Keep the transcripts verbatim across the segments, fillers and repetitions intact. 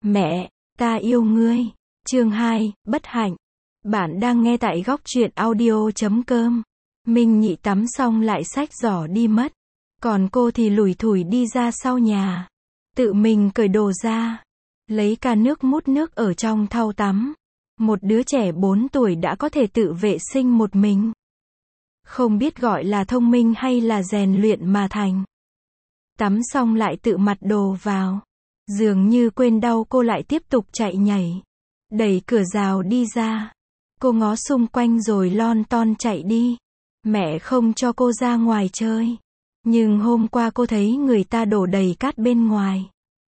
Mẹ, ta yêu ngươi. Chương hai, bất hạnh. Bạn đang nghe tại góc truyện audio chấm com. Minh Nhị tắm xong lại xách giỏ đi mất. Còn cô thì lủi thủi đi ra sau nhà. Tự mình cởi đồ ra. Lấy ca nước mút nước ở trong thau tắm. Một đứa trẻ bốn tuổi đã có thể tự vệ sinh một mình. Không biết gọi là thông minh hay là rèn luyện mà thành. Tắm xong lại tự mặc đồ vào. Dường như quên đau cô lại tiếp tục chạy nhảy. Đẩy cửa rào đi ra. Cô ngó xung quanh rồi lon ton chạy đi. Mẹ không cho cô ra ngoài chơi. Nhưng hôm qua cô thấy người ta đổ đầy cát bên ngoài.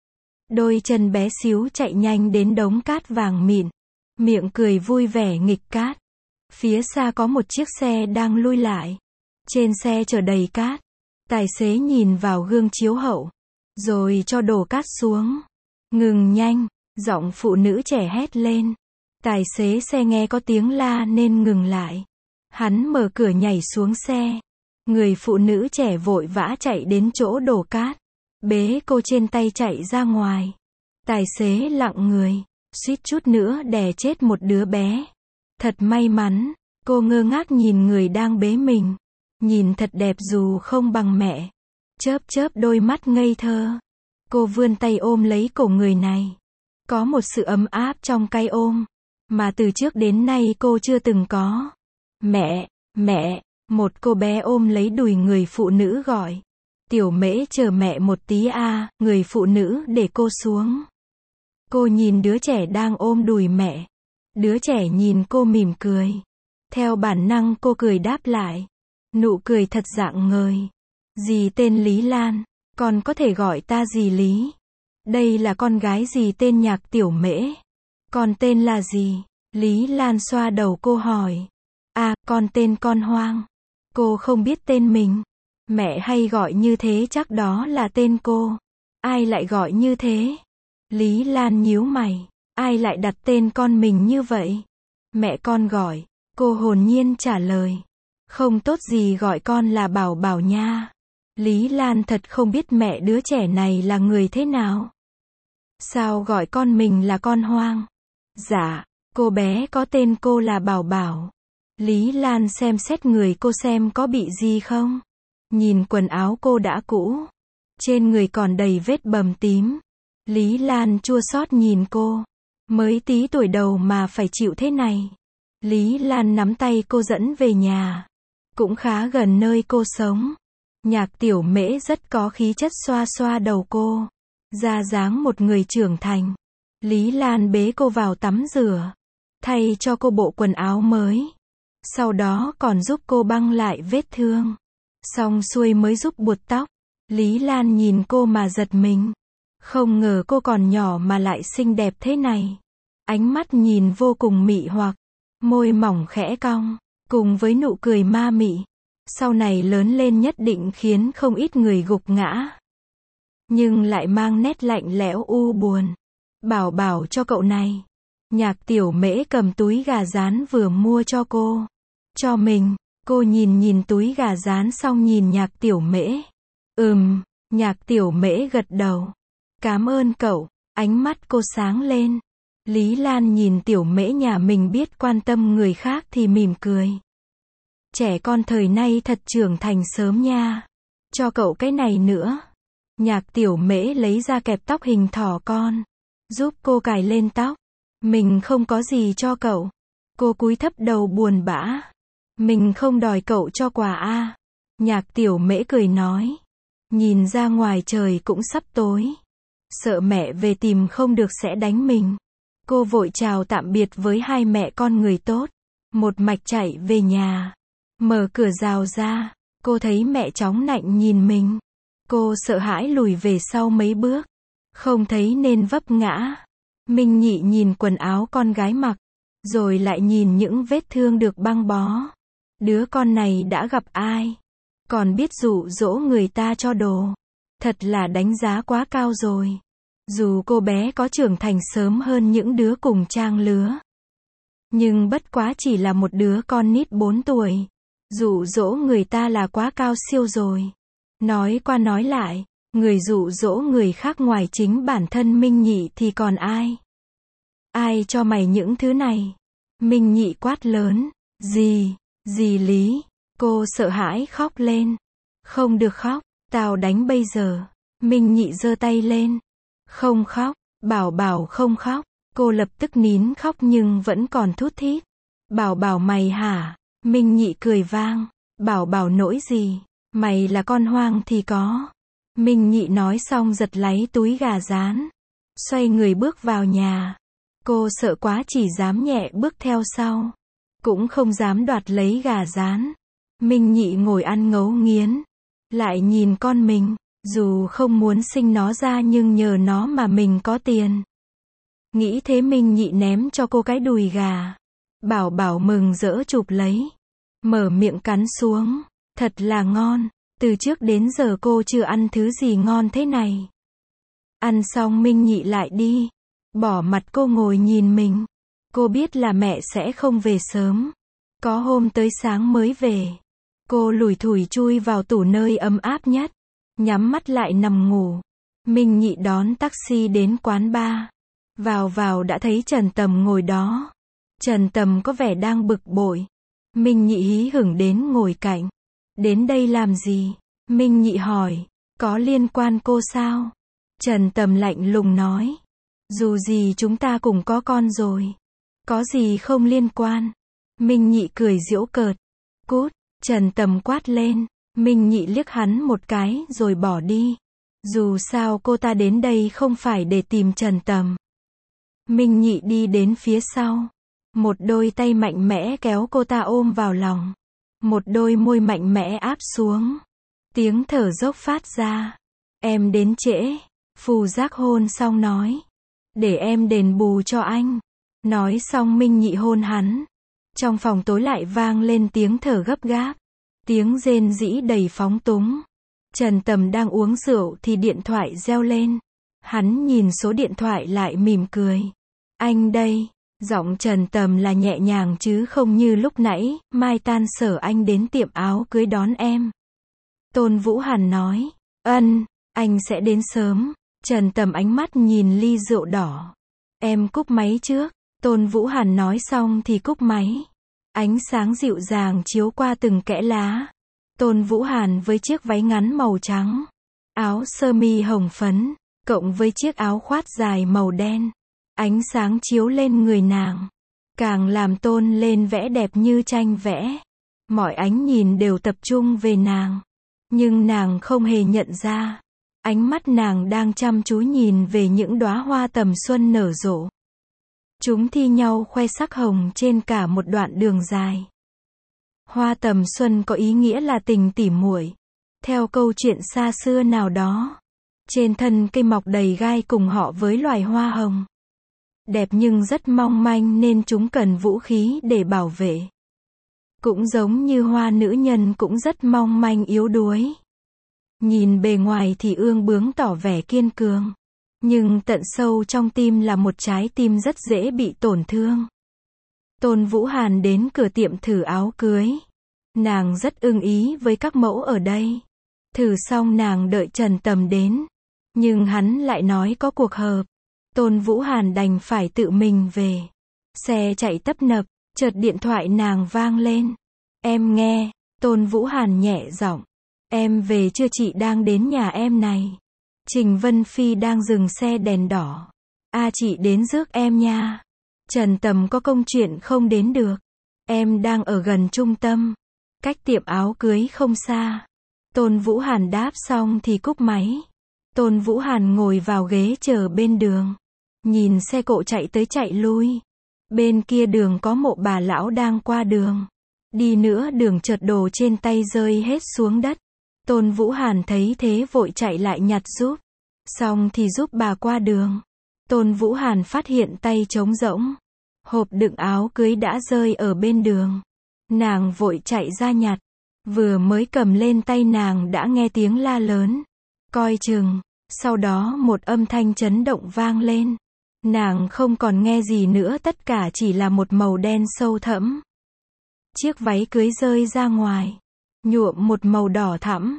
Đôi chân bé xíu chạy nhanh đến đống cát vàng mịn. Miệng cười vui vẻ nghịch cát. Phía xa có một chiếc xe đang lui lại. Trên xe chở đầy cát. Tài xế nhìn vào gương chiếu hậu. Rồi cho đổ cát xuống. Ngừng nhanh. Giọng phụ nữ trẻ hét lên. Tài xế xe nghe có tiếng la nên ngừng lại. Hắn mở cửa nhảy xuống xe. Người phụ nữ trẻ vội vã chạy đến chỗ đổ cát. Bế cô trên tay chạy ra ngoài. Tài xế lặng người. Suýt chút nữa đè chết một đứa bé. Thật may mắn. Cô ngơ ngác nhìn người đang bế mình. Nhìn thật đẹp dù không bằng mẹ. Chớp chớp đôi mắt ngây thơ. Cô vươn tay ôm lấy cổ người này. Có một sự ấm áp trong cái ôm. Mà từ trước đến nay cô chưa từng có. Mẹ, mẹ, một cô bé ôm lấy đùi người phụ nữ gọi. Tiểu Mễ chờ mẹ một tí a, người phụ nữ để cô xuống. Cô nhìn đứa trẻ đang ôm đùi mẹ. Đứa trẻ nhìn cô mỉm cười. Theo bản năng cô cười đáp lại. Nụ cười thật rạng ngời. Dì tên Lý Lan, con có thể gọi ta dì Lý. Đây là con gái dì tên Nhạc Tiểu Mễ. Con tên là gì? Lý Lan xoa đầu cô hỏi. À, con tên Con Hoang. Cô không biết tên mình. Mẹ hay gọi như thế chắc đó là tên cô. Ai lại gọi như thế? Lý Lan nhíu mày. Ai lại đặt tên con mình như vậy? Mẹ con gọi. Cô hồn nhiên trả lời. Không tốt gì gọi con là Bảo Bảo nha. Lý Lan thật không biết mẹ đứa trẻ này là người thế nào. Sao gọi con mình là Con Hoang? Dạ, cô bé có tên cô là Bảo Bảo. Lý Lan xem xét người cô xem có bị gì không. Nhìn quần áo cô đã cũ. Trên người còn đầy vết bầm tím. Lý Lan chua xót nhìn cô. Mới tí tuổi đầu mà phải chịu thế này. Lý Lan nắm tay cô dẫn về nhà. Cũng khá gần nơi cô sống. Nhạc Tiểu Mễ rất có khí chất xoa xoa đầu cô. Ra dáng một người trưởng thành. Lý Lan bế cô vào tắm rửa. Thay cho cô bộ quần áo mới. Sau đó còn giúp cô băng lại vết thương. Xong xuôi mới giúp buộc tóc. Lý Lan nhìn cô mà giật mình. Không ngờ cô còn nhỏ mà lại xinh đẹp thế này. Ánh mắt nhìn vô cùng mị hoặc. Môi mỏng khẽ cong. Cùng với nụ cười ma mị. Sau này lớn lên nhất định khiến không ít người gục ngã. Nhưng lại mang nét lạnh lẽo u buồn. Bảo bảo cho cậu này. Nhạc Tiểu Mễ cầm túi gà rán vừa mua cho cô. Cho mình. Cô nhìn nhìn túi gà rán xong nhìn Nhạc Tiểu Mễ. Ừm, Nhạc Tiểu Mễ gật đầu. Cảm ơn cậu. Ánh mắt cô sáng lên. Lý Lan nhìn Tiểu Mễ nhà mình biết quan tâm người khác thì mỉm cười. Trẻ con thời nay thật trưởng thành sớm nha. Cho cậu cái này nữa. Nhạc Tiểu Mễ lấy ra kẹp tóc hình thỏ con. Giúp cô cài lên tóc. Mình không có gì cho cậu. Cô cúi thấp đầu buồn bã. Mình không đòi cậu cho quà a. Nhạc Tiểu Mễ cười nói. Nhìn ra ngoài trời cũng sắp tối. Sợ mẹ về tìm không được sẽ đánh mình. Cô vội chào tạm biệt với hai mẹ con người tốt. Một mạch chạy về nhà. Mở cửa rào ra. Cô thấy mẹ chóng nạnh nhìn mình. Cô sợ hãi lùi về sau mấy bước. Không thấy nên vấp ngã. Minh Nhị nhìn quần áo con gái mặc. Rồi lại nhìn những vết thương được băng bó. Đứa con này đã gặp ai? Còn biết dụ dỗ người ta cho đồ. Thật là đánh giá quá cao rồi. Dù cô bé có trưởng thành sớm hơn những đứa cùng trang lứa. Nhưng bất quá chỉ là một đứa con nít bốn tuổi. Dụ dỗ người ta là quá cao siêu rồi. Nói qua nói lại. Người dụ dỗ người khác ngoài chính bản thân Minh Nhị thì còn ai? Ai cho mày những thứ này? Minh Nhị quát lớn. Gì? Gì Lý? Cô sợ hãi khóc lên. Không được khóc, tao đánh bây giờ. Minh Nhị giơ tay lên. Không khóc, Bảo Bảo không khóc. Cô lập tức nín khóc nhưng vẫn còn thút thít. Bảo Bảo mày hả? Minh Nhị cười vang. Bảo Bảo nỗi gì? Mày là con hoang thì có. Minh Nhị nói xong giật lấy túi gà rán. Xoay người bước vào nhà. Cô sợ quá chỉ dám nhẹ bước theo sau. Cũng không dám đoạt lấy gà rán. Minh Nhị ngồi ăn ngấu nghiến. Lại nhìn con mình. Dù không muốn sinh nó ra nhưng nhờ nó mà mình có tiền. Nghĩ thế Minh Nhị ném cho cô cái đùi gà. Bảo Bảo mừng rỡ chụp lấy. Mở miệng cắn xuống. Thật là ngon. Từ trước đến giờ cô chưa ăn thứ gì ngon thế này. Ăn xong Minh Nhị lại đi. Bỏ mặt cô ngồi nhìn mình. Cô biết là mẹ sẽ không về sớm. Có hôm tới sáng mới về. Cô lủi thủi chui vào tủ nơi ấm áp nhất. Nhắm mắt lại nằm ngủ. Minh Nhị đón taxi đến quán bar. Vào vào đã thấy Trần Tầm ngồi đó. Trần Tầm có vẻ đang bực bội. Minh Nhị hí hửng đến ngồi cạnh. Đến đây làm gì? Minh Nhị hỏi. Có liên quan cô sao? Trần Tầm lạnh lùng nói. Dù gì chúng ta cùng có con rồi. Có gì không liên quan. Minh Nhị cười giễu cợt. Cút. Trần Tầm quát lên. Minh Nhị liếc hắn một cái rồi bỏ đi. Dù sao cô ta đến đây không phải để tìm Trần Tầm. Minh Nhị đi đến phía sau. Một đôi tay mạnh mẽ kéo cô ta ôm vào lòng. Một đôi môi mạnh mẽ áp xuống. Tiếng thở dốc phát ra. Em đến trễ. Phù Giác hôn xong nói. Để em đền bù cho anh. Nói xong Minh Nhị hôn hắn. Trong phòng tối lại vang lên tiếng thở gấp gáp. Tiếng rên rỉ đầy phóng túng. Trần Tầm đang uống rượu thì điện thoại reo lên. Hắn nhìn số điện thoại lại mỉm cười. Anh đây. Giọng Trần Tầm là nhẹ nhàng chứ không như lúc nãy. Mai tan sở anh đến tiệm áo cưới đón em. Tôn Vũ Hàn nói. Ân, anh sẽ đến sớm. Trần Tầm ánh mắt nhìn ly rượu đỏ. Em cúp máy trước. Tôn Vũ Hàn nói xong thì cúp máy. Ánh sáng dịu dàng chiếu qua từng kẽ lá. Tôn Vũ Hàn với chiếc váy ngắn màu trắng. Áo sơ mi hồng phấn. Cộng với chiếc áo khoác dài màu đen. Ánh sáng chiếu lên người nàng. Càng làm tôn lên vẻ đẹp như tranh vẽ. Mọi ánh nhìn đều tập trung về nàng. Nhưng nàng không hề nhận ra. Ánh mắt nàng đang chăm chú nhìn về những đóa hoa tầm xuân nở rộ. Chúng thi nhau khoe sắc hồng trên cả một đoạn đường dài. Hoa tầm xuân có ý nghĩa là tình tỉ muội. Theo câu chuyện xa xưa nào đó. Trên thân cây mọc đầy gai cùng họ với loài hoa hồng. Đẹp nhưng rất mong manh nên chúng cần vũ khí để bảo vệ. Cũng giống như hoa nữ nhân cũng rất mong manh yếu đuối. Nhìn bề ngoài thì ương bướng tỏ vẻ kiên cường. Nhưng tận sâu trong tim là một trái tim rất dễ bị tổn thương. Tôn Vũ Hàn đến cửa tiệm thử áo cưới. Nàng rất ưng ý với các mẫu ở đây. Thử xong nàng đợi Trần Tầm đến. Nhưng hắn lại nói có cuộc họp. Tôn Vũ Hàn đành phải tự mình về. Xe chạy tấp nập, chợt điện thoại nàng vang lên. Em nghe. Tôn Vũ Hàn nhẹ giọng. Em về chưa, chị đang đến nhà em này. Trình Vân Phi đang dừng xe đèn đỏ. À, chị đến rước em nha. Trần Tầm có công chuyện không đến được. Em đang ở gần trung tâm. Cách tiệm áo cưới không xa. Tôn Vũ Hàn đáp xong thì cúp máy. Tôn Vũ Hàn ngồi vào ghế chờ bên đường. Nhìn xe cộ chạy tới chạy lui. Bên kia đường có mộ bà lão đang qua đường. Đi nữa đường chợt đồ trên tay rơi hết xuống đất. Tôn Vũ Hàn thấy thế vội chạy lại nhặt giúp. Xong thì giúp bà qua đường. Tôn Vũ Hàn phát hiện tay trống rỗng. Hộp đựng áo cưới đã rơi ở bên đường. Nàng vội chạy ra nhặt. Vừa mới cầm lên tay nàng đã nghe tiếng la lớn. Coi chừng. Sau đó một âm thanh chấn động vang lên. Nàng không còn nghe gì nữa, tất cả chỉ là một màu đen sâu thẫm. Chiếc váy cưới rơi ra ngoài. Nhuộm một màu đỏ thẫm.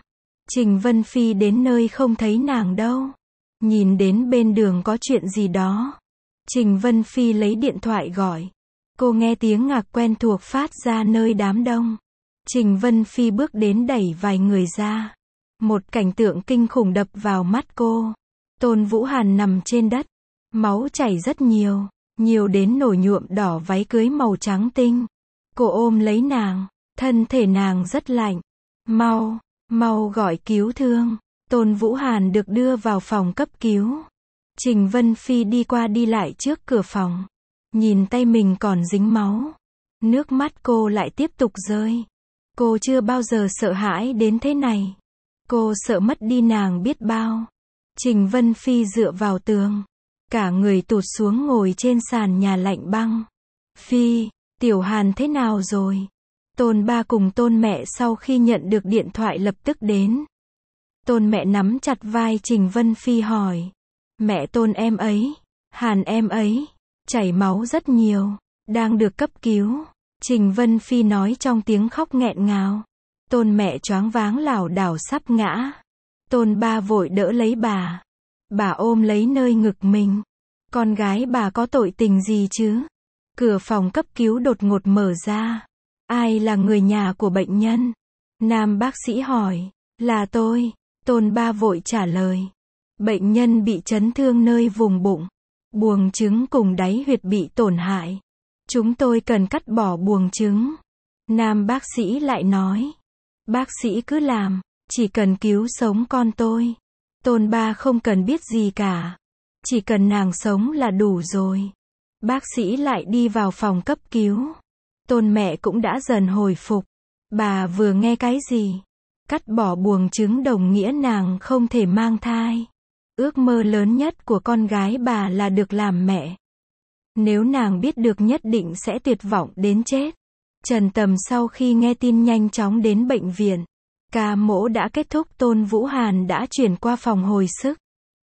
Trình Vân Phi đến nơi không thấy nàng đâu. Nhìn đến bên đường có chuyện gì đó. Trình Vân Phi lấy điện thoại gọi. Cô nghe tiếng ngạc quen thuộc phát ra nơi đám đông. Trình Vân Phi bước đến đẩy vài người ra. Một cảnh tượng kinh khủng đập vào mắt cô. Tôn Vũ Hàn nằm trên đất. Máu chảy rất nhiều. Nhiều đến nổi nhuộm đỏ váy cưới màu trắng tinh. Cô ôm lấy nàng. Thân thể nàng rất lạnh. Mau, mau gọi cứu thương. Tôn Vũ Hàn được đưa vào phòng cấp cứu. Trình Vân Phi đi qua đi lại trước cửa phòng. Nhìn tay mình còn dính máu. Nước mắt cô lại tiếp tục rơi. Cô chưa bao giờ sợ hãi đến thế này. Cô sợ mất đi nàng biết bao. Trình Vân Phi dựa vào tường. Cả người tụt xuống ngồi trên sàn nhà lạnh băng. Phi, Tiểu Hàn thế nào rồi? Tôn ba cùng Tôn mẹ sau khi nhận được điện thoại lập tức đến. Tôn mẹ nắm chặt vai Trình Vân Phi hỏi. Mẹ Tôn em ấy, Hàn em ấy, chảy máu rất nhiều, đang được cấp cứu. Trình Vân Phi nói trong tiếng khóc nghẹn ngào. Tôn mẹ choáng váng lảo đảo sắp ngã. Tôn ba vội đỡ lấy bà. Bà ôm lấy nơi ngực mình. Con gái bà có tội tình gì chứ? Cửa phòng cấp cứu đột ngột mở ra. Ai là người nhà của bệnh nhân? Nam bác sĩ hỏi. Là tôi. Tôn ba vội trả lời. Bệnh nhân bị chấn thương nơi vùng bụng. Buồng trứng cùng đáy huyệt bị tổn hại. Chúng tôi cần cắt bỏ buồng trứng. Nam bác sĩ lại nói. Bác sĩ cứ làm. Chỉ cần cứu sống con tôi. Tôn ba không cần biết gì cả. Chỉ cần nàng sống là đủ rồi. Bác sĩ lại đi vào phòng cấp cứu. Tôn mẹ cũng đã dần hồi phục. Bà vừa nghe cái gì? Cắt bỏ buồng trứng đồng nghĩa nàng không thể mang thai. Ước mơ lớn nhất của con gái bà là được làm mẹ. Nếu nàng biết được nhất định sẽ tuyệt vọng đến chết. Trần Tầm sau khi nghe tin nhanh chóng đến bệnh viện. Ca mổ đã kết thúc, Tôn Vũ Hàn đã chuyển qua phòng hồi sức.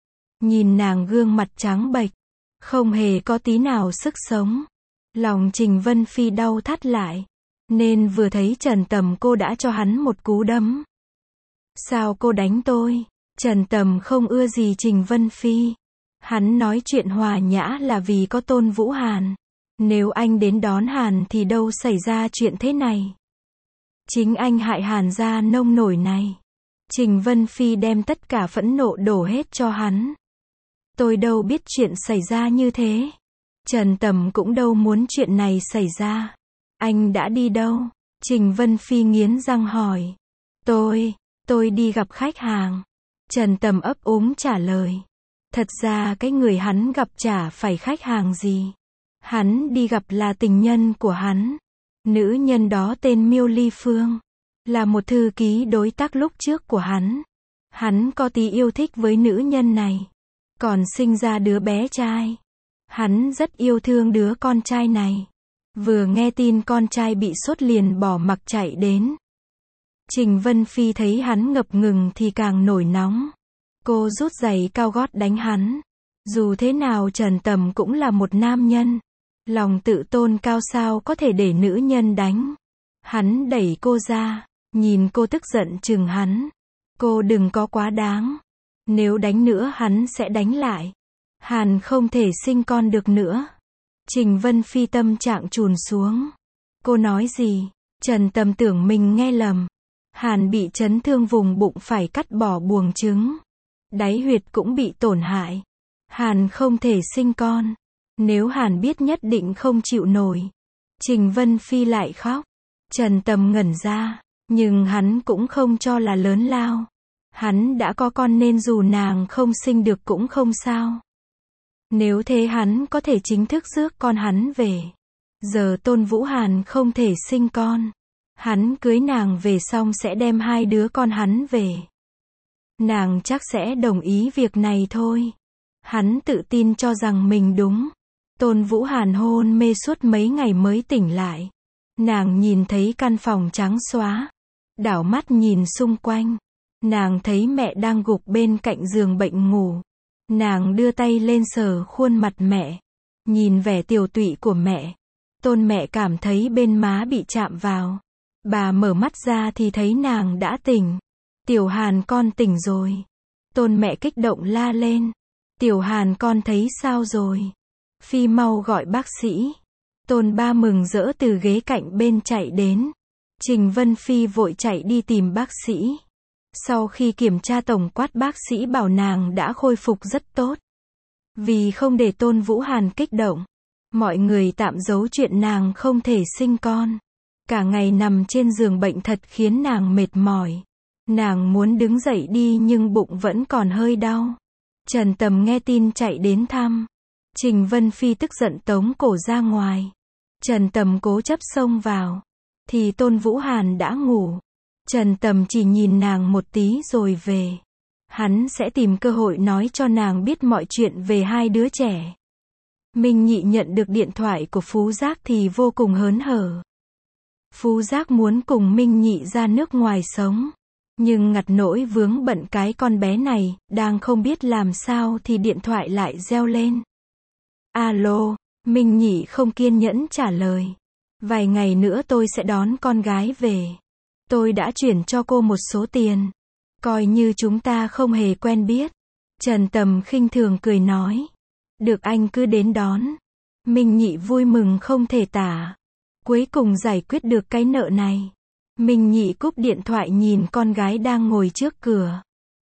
Nhìn nàng gương mặt trắng bệch, không hề có tí nào sức sống. Lòng Trình Vân Phi đau thắt lại. Nên vừa thấy Trần Tầm cô đã cho hắn một cú đấm. Sao cô đánh tôi? Trần Tầm không ưa gì Trình Vân Phi. Hắn nói chuyện hòa nhã là vì có Tôn Vũ Hàn. Nếu anh đến đón Hàn thì đâu xảy ra chuyện thế này. Chính anh hại Hàn gia nông nổi này. Trình Vân Phi đem tất cả phẫn nộ đổ hết cho hắn. Tôi đâu biết chuyện xảy ra như thế. Trần Tầm cũng đâu muốn chuyện này xảy ra. Anh đã đi đâu? Trình Vân Phi nghiến răng hỏi. Tôi, tôi đi gặp khách hàng. Trần Tầm ấp úng trả lời. Thật ra cái người hắn gặp chả phải khách hàng gì. Hắn đi gặp là tình nhân của hắn. Nữ nhân đó tên Miêu Ly Phương. Là một thư ký đối tác lúc trước của hắn. Hắn có tí yêu thích với nữ nhân này. Còn sinh ra đứa bé trai. Hắn rất yêu thương đứa con trai này. Vừa nghe tin con trai bị sốt liền bỏ mặc chạy đến. Trình Vân Phi thấy hắn ngập ngừng thì càng nổi nóng. Cô rút giày cao gót đánh hắn. Dù thế nào Trần Tầm cũng là một nam nhân. Lòng tự tôn cao sao có thể để nữ nhân đánh. Hắn đẩy cô ra. Nhìn cô tức giận chừng hắn. Cô đừng có quá đáng. Nếu đánh nữa hắn sẽ đánh lại. Hàn không thể sinh con được nữa. Trình Vân Phi tâm trạng trùn xuống. Cô nói gì? Trần Tầm tưởng mình nghe lầm. Hàn bị chấn thương vùng bụng phải cắt bỏ buồng trứng. Đáy huyệt cũng bị tổn hại. Hàn không thể sinh con. Nếu Hàn biết nhất định không chịu nổi. Trình Vân Phi lại khóc. Trần Tầm ngẩn ra. Nhưng hắn cũng không cho là lớn lao. Hắn đã có con nên dù nàng không sinh được cũng không sao. Nếu thế hắn có thể chính thức rước con hắn về. Giờ Tôn Vũ Hàn không thể sinh con. Hắn cưới nàng về xong sẽ đem hai đứa con hắn về. Nàng chắc sẽ đồng ý việc này thôi. Hắn tự tin cho rằng mình đúng. Tôn Vũ Hàn hôn mê suốt mấy ngày mới tỉnh lại. Nàng nhìn thấy căn phòng trắng xóa. Đảo mắt nhìn xung quanh. Nàng thấy mẹ đang gục bên cạnh giường bệnh ngủ. Nàng đưa tay lên sờ khuôn mặt mẹ. Nhìn vẻ tiều tụy của mẹ. Tôn mẹ cảm thấy bên má bị chạm vào. Bà mở mắt ra thì thấy nàng đã tỉnh. Tiểu Hàn con tỉnh rồi. Tôn mẹ kích động la lên. Tiểu Hàn con thấy sao rồi? Phi mau gọi bác sĩ. Tôn ba mừng rỡ từ ghế cạnh bên chạy đến. Trình Vân Phi vội chạy đi tìm bác sĩ. Sau khi kiểm tra tổng quát, bác sĩ bảo nàng đã khôi phục rất tốt. Vì không để Tôn Vũ Hàn kích động, mọi người tạm giấu chuyện nàng không thể sinh con. Cả ngày nằm trên giường bệnh thật khiến nàng mệt mỏi. Nàng muốn đứng dậy đi nhưng bụng vẫn còn hơi đau. Trần Tầm nghe tin chạy đến thăm. Trình Vân Phi tức giận tống cổ ra ngoài. Trần Tầm cố chấp xông vào. Thì Tôn Vũ Hàn đã ngủ. Trần Tầm chỉ nhìn nàng một tí rồi về. Hắn sẽ tìm cơ hội nói cho nàng biết mọi chuyện về hai đứa trẻ. Minh Nhị nhận được điện thoại của Phú Giác thì vô cùng hớn hở. Phú Giác muốn cùng Minh Nhị ra nước ngoài sống. Nhưng ngặt nỗi vướng bận cái con bé này, đang không biết làm sao thì điện thoại lại reo lên. Alo, Minh Nhị không kiên nhẫn trả lời. Vài ngày nữa tôi sẽ đón con gái về. Tôi đã chuyển cho cô một số tiền. Coi như chúng ta không hề quen biết. Trần Tầm khinh thường cười nói. Được, anh cứ đến đón. Minh Nhị vui mừng không thể tả. Cuối cùng giải quyết được cái nợ này. Minh Nhị cúp điện thoại nhìn con gái đang ngồi trước cửa.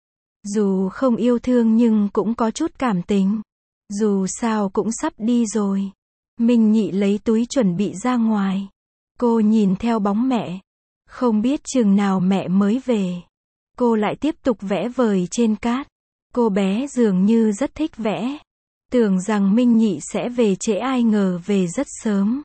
Dù không yêu thương nhưng cũng có chút cảm tình. Dù sao cũng sắp đi rồi. Minh Nhị lấy túi chuẩn bị ra ngoài. Cô nhìn theo bóng mẹ. Không biết chừng nào mẹ mới về. Cô lại tiếp tục vẽ vời trên cát. Cô bé dường như rất thích vẽ. Tưởng rằng Minh Nhị sẽ về trễ, ai ngờ về rất sớm.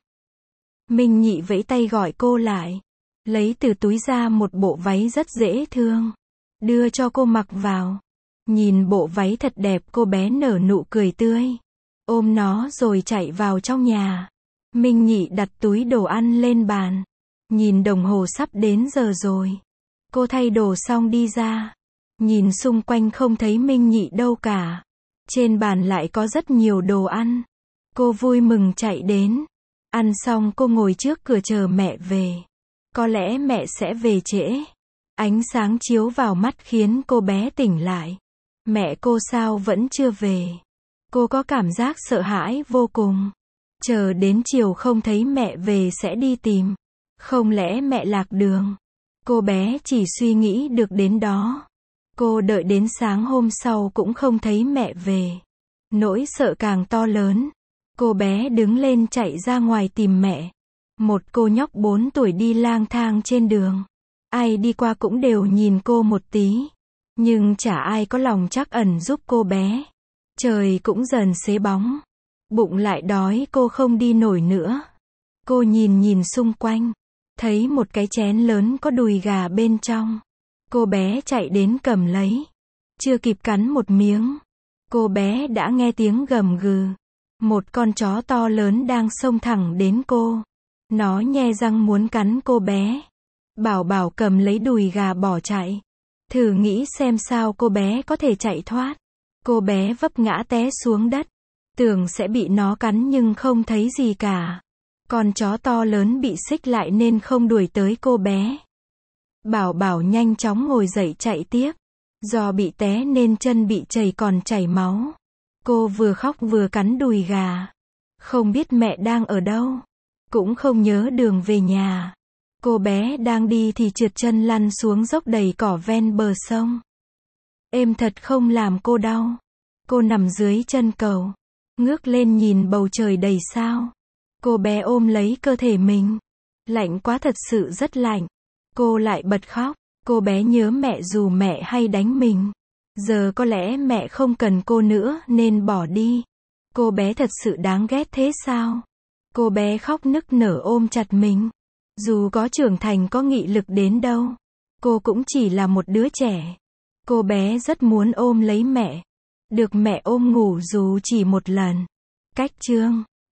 Minh Nhị vẫy tay gọi cô lại. Lấy từ túi ra một bộ váy rất dễ thương. Đưa cho cô mặc vào. Nhìn bộ váy thật đẹp, cô bé nở nụ cười tươi. Ôm nó rồi chạy vào trong nhà. Minh Nhị đặt túi đồ ăn lên bàn. Nhìn đồng hồ sắp đến giờ rồi. Cô thay đồ xong đi ra. Nhìn xung quanh không thấy Minh Nhị đâu cả. Trên bàn lại có rất nhiều đồ ăn. Cô vui mừng chạy đến. Ăn xong cô ngồi trước cửa chờ mẹ về. Có lẽ mẹ sẽ về trễ. Ánh sáng chiếu vào mắt khiến cô bé tỉnh lại. Mẹ cô sao vẫn chưa về? Cô có cảm giác sợ hãi vô cùng. Chờ đến chiều không thấy mẹ về sẽ đi tìm. Không lẽ mẹ lạc đường? Cô bé chỉ suy nghĩ được đến đó. Cô đợi đến sáng hôm sau cũng không thấy mẹ về. Nỗi sợ càng to lớn. Cô bé đứng lên chạy ra ngoài tìm mẹ. Một cô nhóc bốn tuổi đi lang thang trên đường. Ai đi qua cũng đều nhìn cô một tí. Nhưng chả ai có lòng trắc ẩn giúp cô bé. Trời cũng dần xế bóng. Bụng lại đói, cô không đi nổi nữa. Cô nhìn nhìn xung quanh. Thấy một cái chén lớn có đùi gà bên trong. Cô bé chạy đến cầm lấy. Chưa kịp cắn một miếng. Cô bé đã nghe tiếng gầm gừ. Một con chó to lớn đang xông thẳng đến cô. Nó nhe răng muốn cắn cô bé. Bảo Bảo cầm lấy đùi gà bỏ chạy. Thử nghĩ xem sao cô bé có thể chạy thoát. Cô bé vấp ngã té xuống đất. Tưởng sẽ bị nó cắn nhưng không thấy gì cả. Con chó to lớn bị xích lại nên không đuổi tới cô bé. Bảo Bảo nhanh chóng ngồi dậy chạy tiếp. Do bị té nên chân bị chảy còn chảy máu. Cô vừa khóc vừa cắn đùi gà. Không biết mẹ đang ở đâu. Cũng không nhớ đường về nhà. Cô bé đang đi thì trượt chân lăn xuống dốc đầy cỏ ven bờ sông. Êm thật không làm cô đau. Cô nằm dưới chân cầu. Ngước lên nhìn bầu trời đầy sao. Cô bé ôm lấy cơ thể mình. Lạnh quá, thật sự rất lạnh. Cô lại bật khóc. Cô bé nhớ mẹ dù mẹ hay đánh mình. Giờ có lẽ mẹ không cần cô nữa nên bỏ đi. Cô bé thật sự đáng ghét thế sao? Cô bé khóc nức nở ôm chặt mình. Dù có trưởng thành có nghị lực đến đâu, cô cũng chỉ là một đứa trẻ. Cô bé rất muốn ôm lấy mẹ. Được mẹ ôm ngủ dù chỉ một lần. Cách chương